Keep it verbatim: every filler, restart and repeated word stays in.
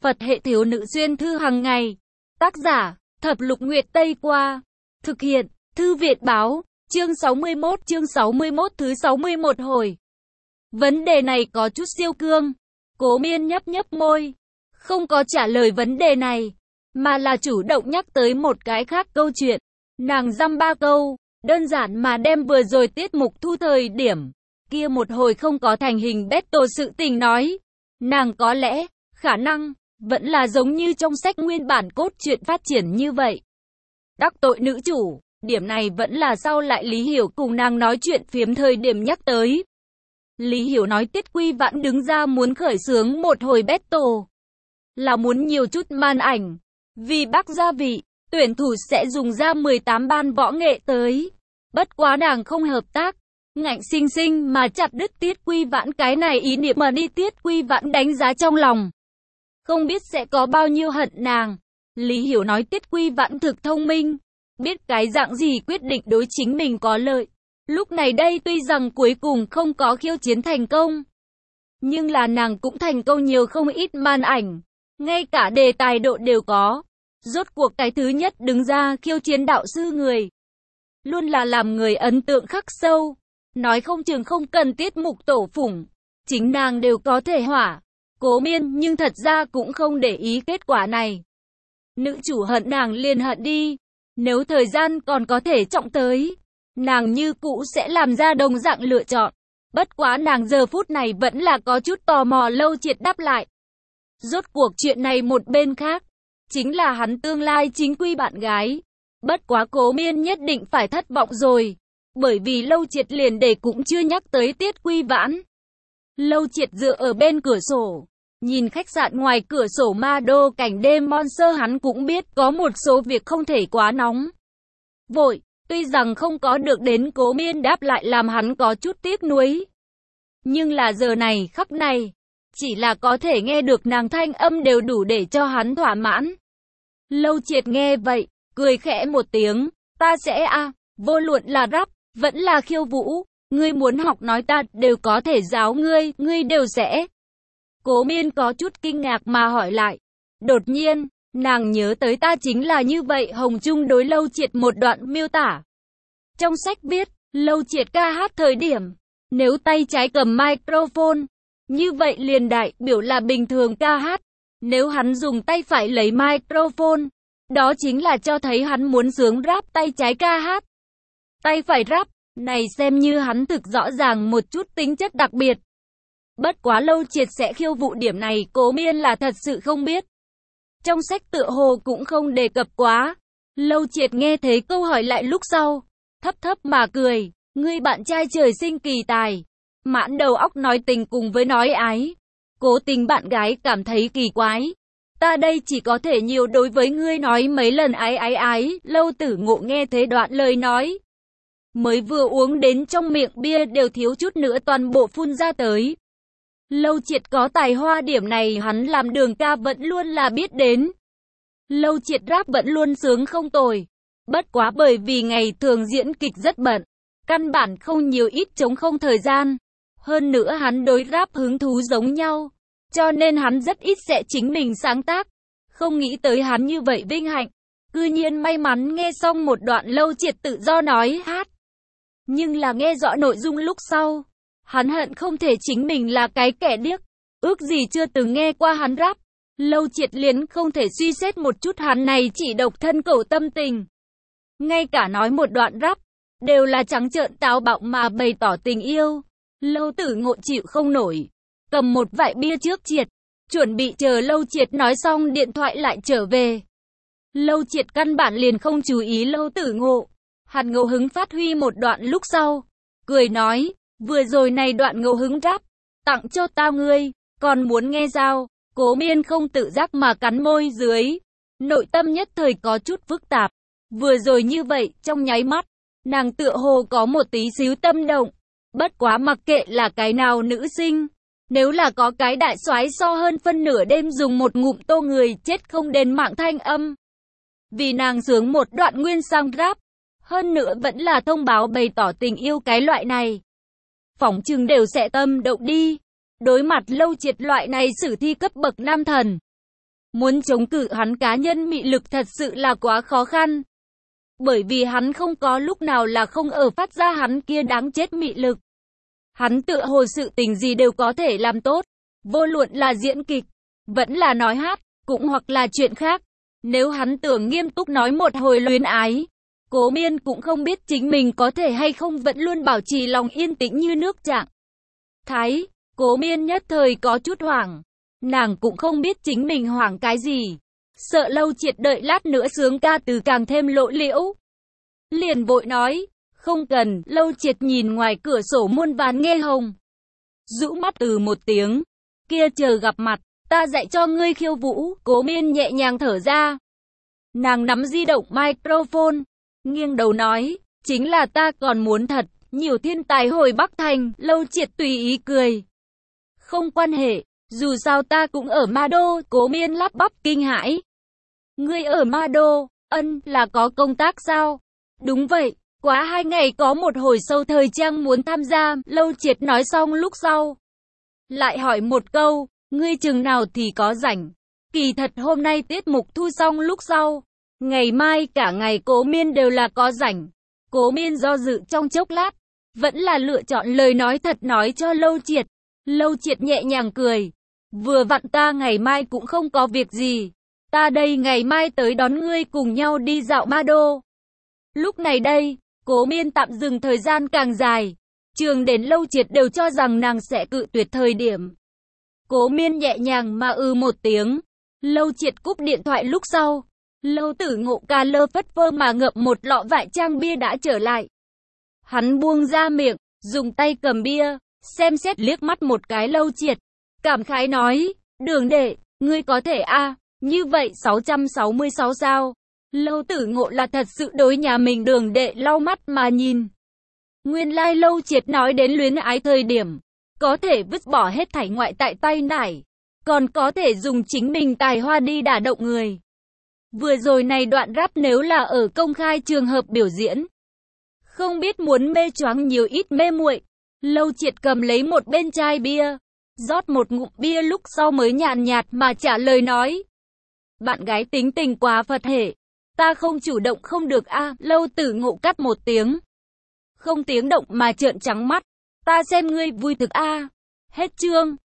Phật hệ thiếu nữ xuyên thư hàng ngày. Tác giả, Thập Lục Nguyệt Tây Qua. Thực hiện, Thư Viện Báo, chương sáu mươi mốt, chương sáu mươi mốt thứ sáu mươi mốt hồi. Vấn đề này có chút siêu cương. Cố Miên nhấp nhấp môi, không có trả lời vấn đề này, mà là chủ động nhắc tới một cái khác câu chuyện. Nàng dăm ba câu, đơn giản mà đem vừa rồi tiết mục thu thời điểm kia một hồi không có thành hình battle sự tình nói. Nàng có lẽ, khả năng, vẫn là giống như trong sách nguyên bản cốt truyện phát triển như vậy. Đắc tội nữ chủ, điểm này vẫn là sau lại Lý Hiểu cùng nàng nói chuyện phiếm thời điểm nhắc tới. Lý Hiểu nói Tiết Quy Vãn đứng ra muốn khởi xướng một hồi battle, là muốn nhiều chút màn ảnh, vì bác gia vị, tuyển thủ sẽ dùng ra mười tám ban võ nghệ tới. Bất quá nàng không hợp tác, ngạnh sinh sinh mà chặt đứt Tiết Quy Vãn cái này ý niệm mà đi. Tiết Quy Vãn đánh giá trong lòng, không biết sẽ có bao nhiêu hận nàng. Lý Hiểu nói Tiết Quy Vãn thực thông minh, biết cái dạng gì quyết định đối chính mình có lợi. Lúc này đây tuy rằng cuối cùng không có khiêu chiến thành công, nhưng là nàng cũng thành công nhiều không ít màn ảnh, ngay cả đề tài độ đều có. Rốt cuộc cái thứ nhất đứng ra khiêu chiến đạo sư người, luôn là làm người ấn tượng khắc sâu. Nói không chừng không cần tiết mục tổ phủng, chính nàng đều có thể hỏa. Cố Miên nhưng thật ra cũng không để ý kết quả này. Nữ chủ hận nàng liền hận đi, nếu thời gian còn có thể trọng tới, nàng như cũ sẽ làm ra đồng dạng lựa chọn. Bất quá nàng giờ phút này vẫn là có chút tò mò. Lâu Triệt đáp lại. Rốt cuộc chuyện này một bên khác, chính là hắn tương lai chính quy bạn gái. Bất quá Cố Miên nhất định phải thất vọng rồi, bởi vì Lâu Triệt liền để cũng chưa nhắc tới Tiết Quy Vãn. Lâu Triệt dựa ở bên cửa sổ, nhìn khách sạn ngoài cửa sổ ma đô cảnh đêm Monster, hắn cũng biết có một số việc không thể quá nóng vội. Tuy rằng không có được đến Cố Miên đáp lại làm hắn có chút tiếc nuối, nhưng là giờ này khắc này, chỉ là có thể nghe được nàng thanh âm đều đủ để cho hắn thỏa mãn. Lâu Triệt nghe vậy, cười khẽ một tiếng. Ta sẽ a, à, vô luận là rap, vẫn là khiêu vũ, ngươi muốn học nói ta đều có thể giáo ngươi, ngươi đều sẽ. Cố Miên có chút kinh ngạc mà hỏi lại. Đột nhiên, nàng nhớ tới ta chính là như vậy. Hồng Trung đối Lâu Triệt một đoạn miêu tả. Trong sách viết, Lâu Triệt ca hát thời điểm, nếu tay trái cầm microphone, như vậy liền đại biểu là bình thường ca hát. Nếu hắn dùng tay phải lấy microphone, đó chính là cho thấy hắn muốn sướng rap tay trái ca hát. Tay phải rap, này xem như hắn thực rõ ràng một chút tính chất đặc biệt. Bất quá Lâu Triệt sẽ khiêu vũ điểm này Cố Miên là thật sự không biết. Trong sách tựa hồ cũng không đề cập quá. Lâu Triệt nghe thấy câu hỏi lại lúc sau, thấp thấp mà cười. Ngươi bạn trai trời sinh kỳ tài, mãn đầu óc nói tình cùng với nói ái. Cố Tình bạn gái cảm thấy kỳ quái. Ta đây chỉ có thể nhiều đối với ngươi nói mấy lần ái ái ái. Lâu Tử Ngộ nghe thế đoạn lời nói, mới vừa uống đến trong miệng bia đều thiếu chút nữa toàn bộ phun ra tới. Lâu Triệt có tài hoa điểm này hắn làm đường ca vẫn luôn là biết đến. Lâu Triệt rap vẫn luôn sướng không tồi. Bất quá bởi vì ngày thường diễn kịch rất bận, căn bản không nhiều ít trống không thời gian. Hơn nữa hắn đối rap hứng thú giống nhau, cho nên hắn rất ít sẽ chính mình sáng tác. Không nghĩ tới hắn như vậy vinh hạnh, cư nhiên may mắn nghe xong một đoạn Lâu Triệt tự do nói hát. Nhưng là nghe rõ nội dung lúc sau, hắn hận không thể chính mình là cái kẻ điếc, ước gì chưa từng nghe qua hắn rap. Lâu Triệt liền không thể suy xét một chút hắn này chỉ độc thân cầu tâm tình. Ngay cả nói một đoạn rap, đều là trắng trợn táo bạo mà bày tỏ tình yêu. Lâu Tử Ngộ chịu không nổi, cầm một vại bia trước Triệt, chuẩn bị chờ Lâu Triệt nói xong điện thoại lại trở về. Lâu Triệt căn bản liền không chú ý Lâu Tử Ngộ. Hắn ngẫu hứng phát huy một đoạn lúc sau, cười nói, vừa rồi này đoạn ngẫu hứng rap, tặng cho tao ngươi, còn muốn nghe sao? Cố Miên không tự giác mà cắn môi dưới, nội tâm nhất thời có chút phức tạp. Vừa rồi như vậy, trong nháy mắt, nàng tựa hồ có một tí xíu tâm động. Bất quá mặc kệ là cái nào nữ sinh, nếu là có cái đại soái so hơn phân nửa đêm dùng một ngụm tô người chết không đền mạng thanh âm, vì nàng sướng một đoạn nguyên sang rap, hơn nữa vẫn là thông báo bày tỏ tình yêu cái loại này, phỏng chừng đều sẽ tâm động đi. Đối mặt Lâu Triệt loại này sử thi cấp bậc nam thần, Muốn chống cự hắn cá nhân mị lực thật sự là quá khó khăn. Bởi vì hắn không có lúc nào là không ở phát ra hắn kia đáng chết mị lực. Hắn tựa hồ sự tình gì đều có thể làm tốt. Vô luận là diễn kịch, vẫn là nói hát, cũng hoặc là chuyện khác. Nếu hắn tưởng nghiêm túc nói một hồi luyến ái, Cố Miên cũng không biết chính mình có thể hay không vẫn luôn bảo trì lòng yên tĩnh như nước trạng thái. Cố Miên nhất thời có chút hoảng. Nàng cũng không biết chính mình hoảng cái gì. Sợ Lâu Triệt đợi lát nữa sướng ca từ càng thêm lộ liễu. Liền vội nói, không cần. Lâu Triệt nhìn ngoài cửa sổ muôn vàn nghe hồng, rũ mắt từ một tiếng. Kia chờ gặp mặt, ta dạy cho ngươi khiêu vũ. Cố Miên nhẹ nhàng thở ra. Nàng nắm di động microphone, nghiêng đầu nói, chính là ta còn muốn thật nhiều thiên tài hồi Bắc Thành. Lâu Triệt tùy ý cười. Không quan hệ, dù sao ta cũng ở Ma Đô. Cố Miên lắp bắp kinh hãi. Ngươi ở Ma Đô? Ân, là có công tác sao? Đúng vậy, quá hai ngày có một hồi show thời trang muốn tham gia. Lâu Triệt nói xong lúc sau, lại hỏi một câu, ngươi chừng nào thì có rảnh? Kỳ thật hôm nay tiết mục thu xong lúc sau, ngày mai cả ngày Cố Miên đều là có rảnh. Cố Miên do dự trong chốc lát, vẫn là lựa chọn lời nói thật nói cho Lâu Triệt. Lâu Triệt nhẹ nhàng cười. Vừa vặn ta ngày mai cũng không có việc gì. Ta đây ngày mai tới đón ngươi cùng nhau đi dạo Ma Đô. Lúc này đây, Cố Miên tạm dừng thời gian càng dài. Trường đến Lâu Triệt đều cho rằng nàng sẽ cự tuyệt thời điểm. Cố Miên nhẹ nhàng mà ư một tiếng. Lâu Triệt cúp điện thoại lúc sau. Lâu Tử Ngộ cà lơ phất phơ mà ngậm một lọ vại trang bia đã trở lại. Hắn buông ra miệng, dùng tay cầm bia, xem xét liếc mắt một cái Lâu Triệt. Cảm khái nói, Đường đệ, ngươi có thể a à, như vậy sáu trăm sáu mươi sáu sao? Lâu Tử Ngộ là thật sự đối nhà mình Đường đệ lau mắt mà nhìn. Nguyên lai like Lâu Triệt nói đến luyến ái thời điểm, có thể vứt bỏ hết thảy ngoại tại tay nải, còn có thể dùng chính mình tài hoa đi đả động người. Vừa rồi này đoạn rap nếu là ở công khai trường hợp biểu diễn, không biết muốn mê choáng nhiều ít mê muội. Lâu Triệt cầm lấy một bên chai bia, rót một ngụm bia lúc sau mới nhàn nhạt mà trả lời nói. Bạn gái tính tình quá Phật hệ, ta không chủ động không được a. À. Lâu Tử Ngộ cắt một tiếng, không tiếng động mà trợn trắng mắt. Ta xem ngươi vui thực a. À. Hết chương.